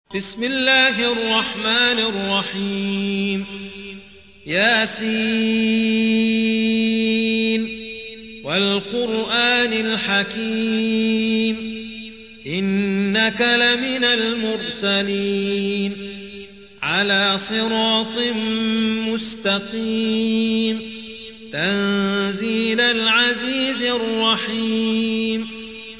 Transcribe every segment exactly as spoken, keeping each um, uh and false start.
بسم الله الرحمن الرحيم ياسين والقرآن الحكيم إنك لمن المرسلين على صراط مستقيم تنزيل العزيز الرحيم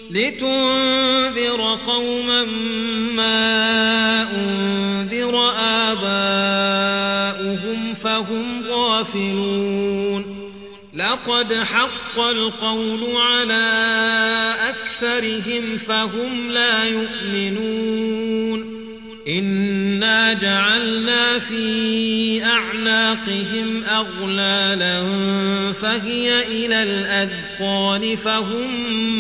لتنذر قوما ما أنذر آباؤهم فهم غافلون لقد حق القول على أكثرهم فهم لا يؤمنون إنا جعلنا في أعناقهم أغلالا فهي إلى الأذقان فهم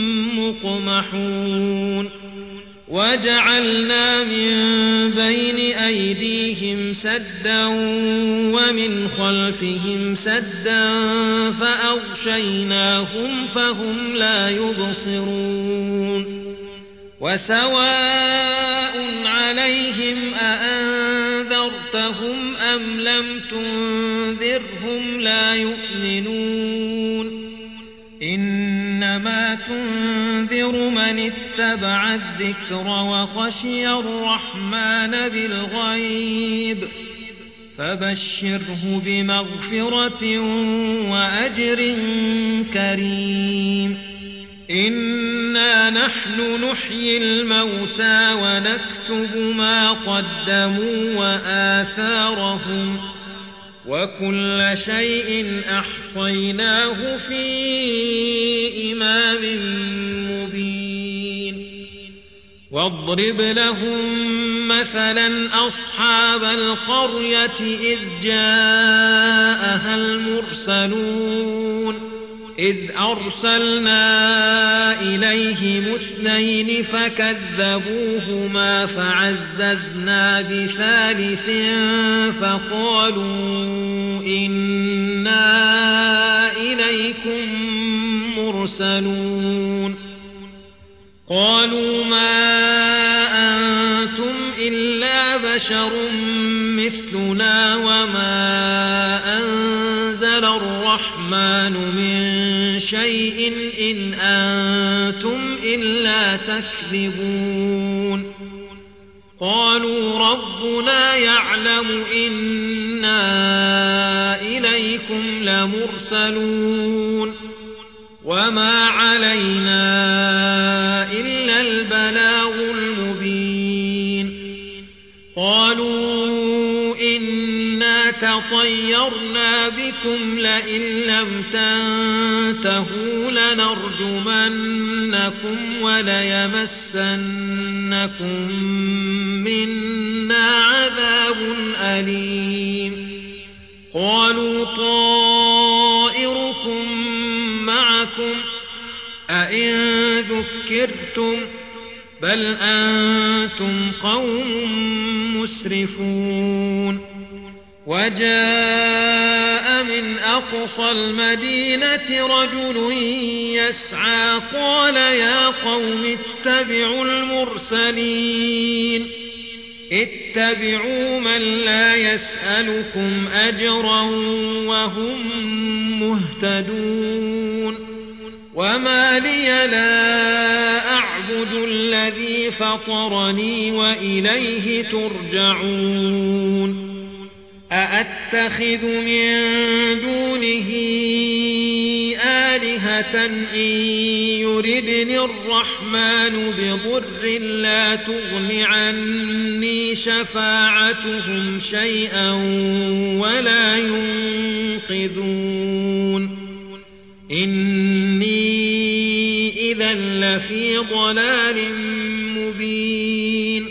مقمحون وجعلنا من بين أيديهم سدا ومن خلفهم سدا فأغشيناهم فهم لا يبصرون وسواء عليهم أأنذرتهم أم لم تنذرهم لا يؤمنون إنما تنذر من اتبع الذكر وخشي الرحمن بالغيب فبشره بمغفرة وأجر كريم إنا نحن نحيي الموتى ونكتب ما قدموا وآثارهم وكل شيء أحصيناه في إمام مبين واضرب لهم مثلا أصحاب القرية إذ جاءها المرسلون إذ أرسلنا إليهم اثنين فكذبوهما فعززنا بثالث فقالوا إنا إليكم مرسلون قالوا ما أنتم إلا بشر مثلنا وما أنزل الرحمن من شيء إن أنتم إلا تكذبون قالوا ربنا يعلم إنا إليكم لمرسلون وما علينا إلا البلاغ المبين قالوا إنا تطيرنا بكم لئن لم تنتهوا لنرجمنكم وليمسنكم منا عذاب أليم قالوا طائركم معكم أئن ذكرتم بل أنتم قوم مسرفون وجاء من أقصى المدينة رجل يسعى قال يا قوم اتبعوا المرسلين اتبعوا من لا يسألكم أجرا وهم مهتدون وما لي لا أعبد الذي فطرني وإليه ترجعون أأتخذ من دونه آلهة إن يردني الرحمن بضر لا تغن عني شفاعتهم شيئا ولا ينقذون إني إذا لفي ضلال مبين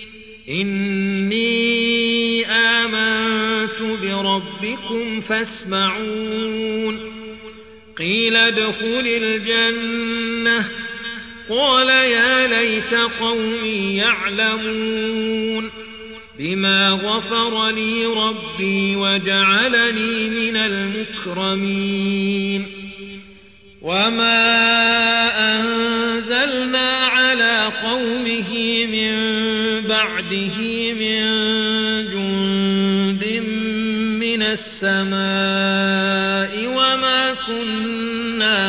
إني آمنت بربكم فاسمعون قيل ادخل الجنة قال يا ليت قومي يعلمون بما غفر لي ربي وجعلني من المكرمين وما أنزلنا على قومه من بعد بعده من جند من السماء وما كنا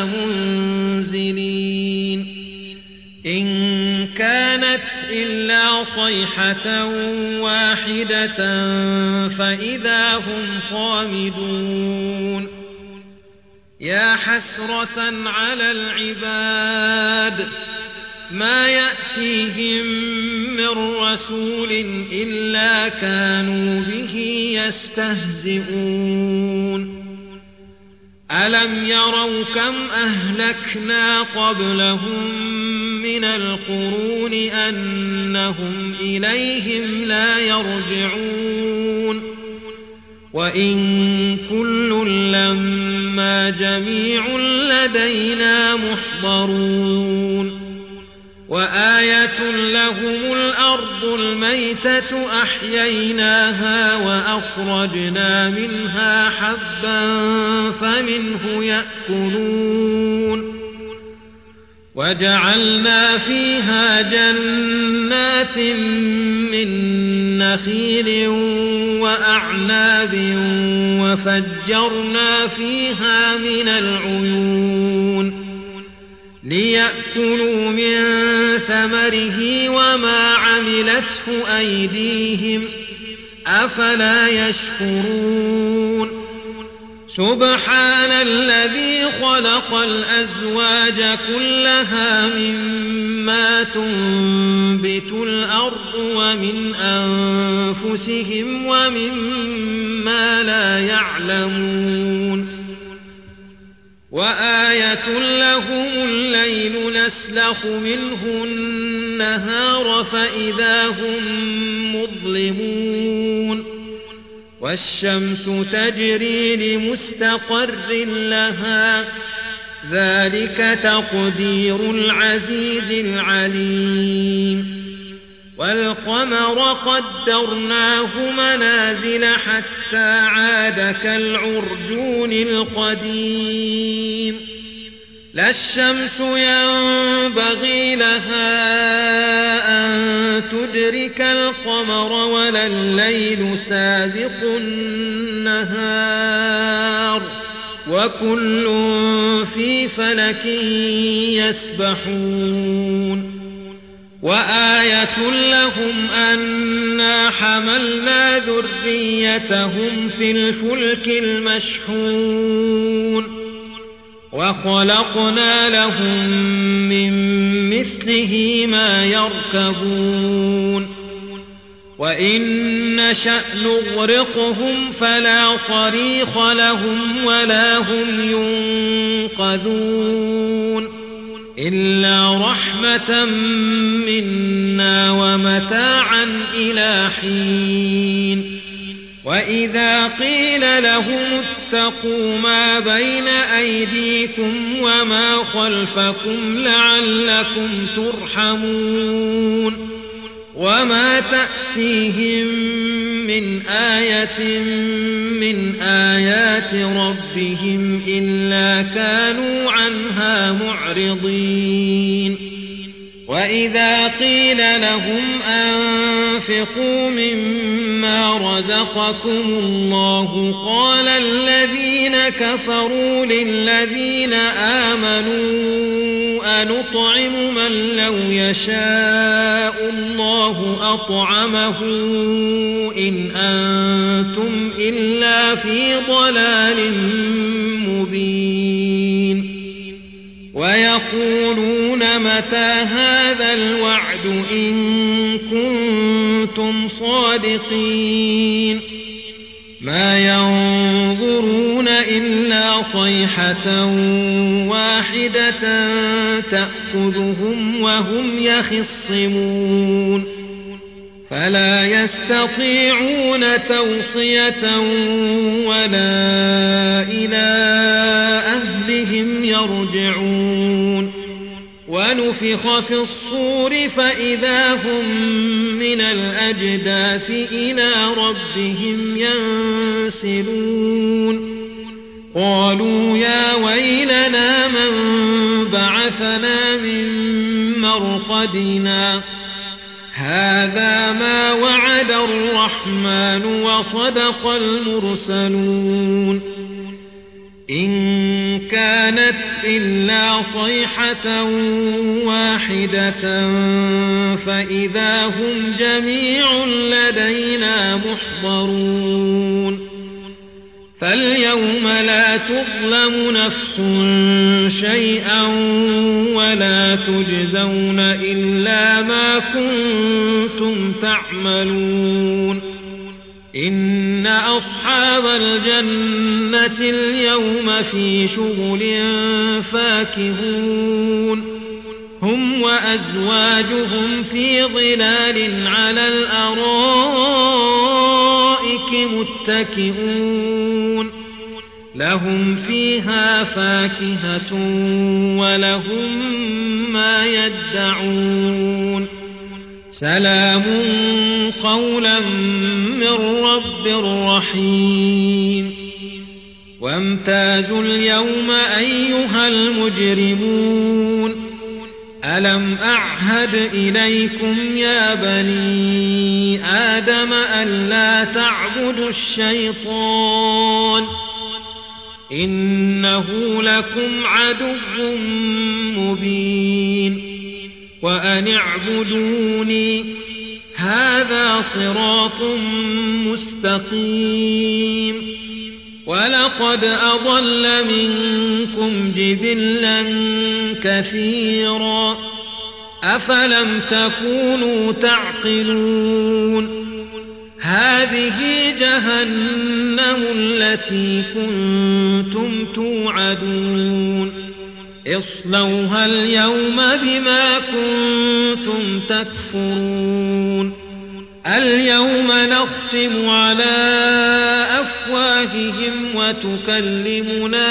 منزلين إن كانت إلا صيحة واحدة فإذا هم خامدون يا حسرة على العباد ما يأتيهم من رسول إلا كانوا به يستهزئون ألم يروا كم أهلكنا قبلهم من القرون أنهم إليهم لا يرجعون وإن كل لما جميع لدينا محضرون وآية لهم الأرض الميتة أحييناها وأخرجنا منها حبا فمنه يأكلون وجعلنا فيها جنات من نخيل وأعناب وفجرنا فيها من العيون ليأكلوا من ثمره وما عملته أيديهم أفلا يشكرون سبحان الذي خلق الأزواج كلها مما تنبت الأرض ومن أنفسهم ومما لا يعلمون وآية لهم الليل نسلخ منه النهار فإذا هم مظلمون والشمس تجري لمستقر لها ذلك تقدير العزيز العليم والقمر قدرناه منازل حتى عاد كالعرجون القديم لا الشمس ينبغي لها أن تدرك القمر ولا الليل سابق النهار وكل في فلك يسبحون وآية لهم أنا حملنا ذريتهم في الفلك المشحون وخلقنا لهم من مثله ما يركبون وإن نشأ نغرقهم فلا صريخ لهم ولا هم ينقذون إلا رحمة منا ومتاعا إلى حين وإذا قيل لهم اتقوا ما بين أيديكم وما خلفكم لعلكم ترحمون وما تأتيهم من آية من آيات ربهم إلا كانوا عنها معرضين وإذا قيل لهم أنفقوا مما رزقكم الله قال الذين كفروا للذين آمنوا أنطعم من لو يشاء الله أطعمه إن أنتم إلا في ضلال مبين ويقولون متى هذا الوعد إن كنتم صادقين ما ينظرون إلا صيحة واحدة تأخذهم وهم يخصمون فلا يستطيعون توصية ولا إلى أهلهم يرجعون ونفخ في الصور فإذا هم من الأجداث إلى ربهم ينسلون قالوا يا ويلنا من بعثنا من مرقدنا هذا ما وعد الرحمن وصدق المرسلون إن كانت إلا صيحة واحدة فإذا هم جميع لدينا محضرون فاليوم لا تظلم نفس شيئا ولا تجزون إلا ما كنتم تعملون إن أصحاب الجنة اليوم في شغل فاكهون هم وأزواجهم في ظلال على الأرائك متكئون لهم فيها فاكهة ولهم ما يدعون سلام قولا من رب رحيم وامتازوا اليوم أيها المجرمون ألم أعهد إليكم يا بني آدم ألا تعبدوا الشيطان إنه لكم عدو مبين وأن اعبدوني هذا صراط مستقيم ولقد أضل منكم جبلا كثيرا أفلم تكونوا تعقلون هذه جهنم التي كنتم توعدون اصلوها اليوم بما كنتم تكفرون اليوم نختم على أفواههم وتكلمنا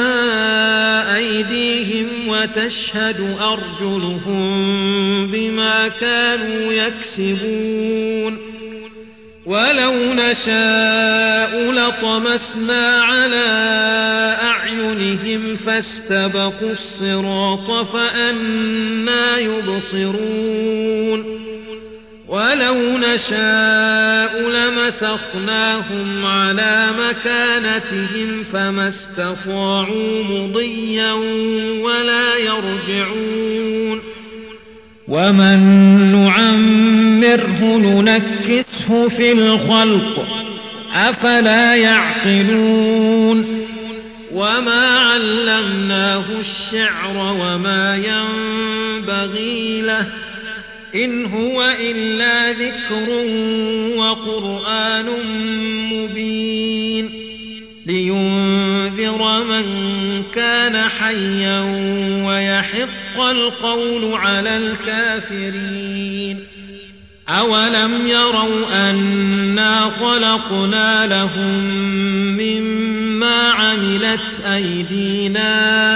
أيديهم وتشهد أرجلهم بما كانوا يكسبون ولو نشاء لطمسنا على أعينهم فاستبقوا الصراط فأنى يبصرون ولو نشاء لمسخناهم على مكانتهم فما استطاعوا مضيا ولا يرجعون ومن نعمره ننكسه في الخلق أفلا يعقلون وما علمناه الشعر وما ينبغي له إن هو إلا ذكر وقرآن مبين لينذر من كان حيا ويحق القول على الكافرين أولم يروا أنا خلقنا لهم مما عملت أيدينا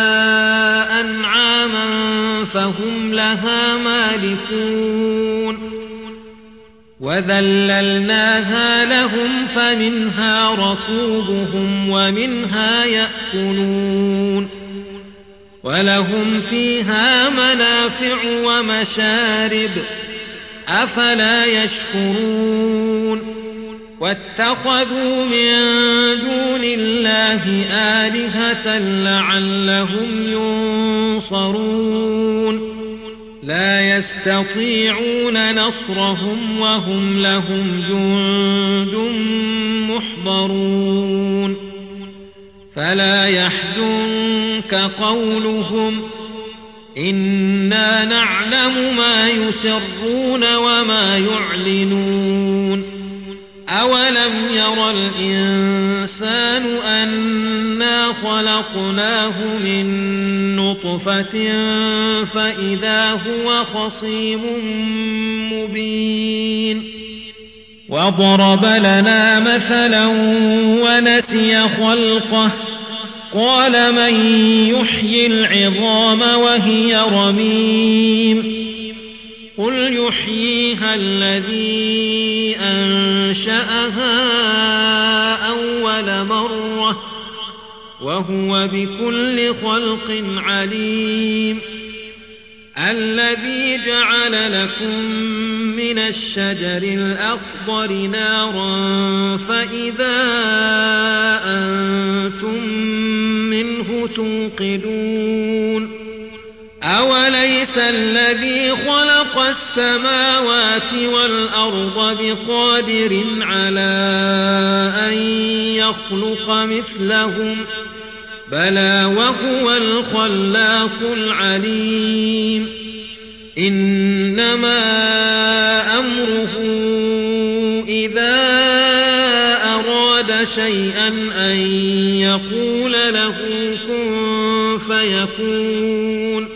أنعاما فهم لها مالكون وذللناها لهم فمنها ركوبهم ومنها يأكلون ولهم فيها منافع ومشارب أفلا يشكرون واتخذوا من دون الله آلهة لعلهم ينصرون لا يستطيعون نصرهم وهم لهم جند محضرون فلا يحزنك قولهم إنا نعلم ما يسرون وما يعلنون أولم ير الإنسان أنا خلقناه من نطفة فإذا هو خصيم مبين وضرب لنا مثلا ونسي خلقه قال من يحيي العظام وهي رميم قل يحييها الذي أنشأها أول مرة وهو بكل خلق عليم الذي جعل لكم من الشجر الأخضر نارا فإذا أنتم منه توقدون أوليس الذي خلق السماوات والأرض بقادر على أن يخلق مثلهم بلى وهو الخلاق العليم إنما أمره إذا أراد شيئا أن يقول له كن فيكون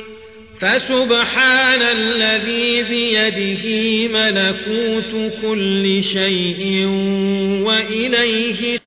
فسبحان الذي بيده ملكوت كل شيء وإليه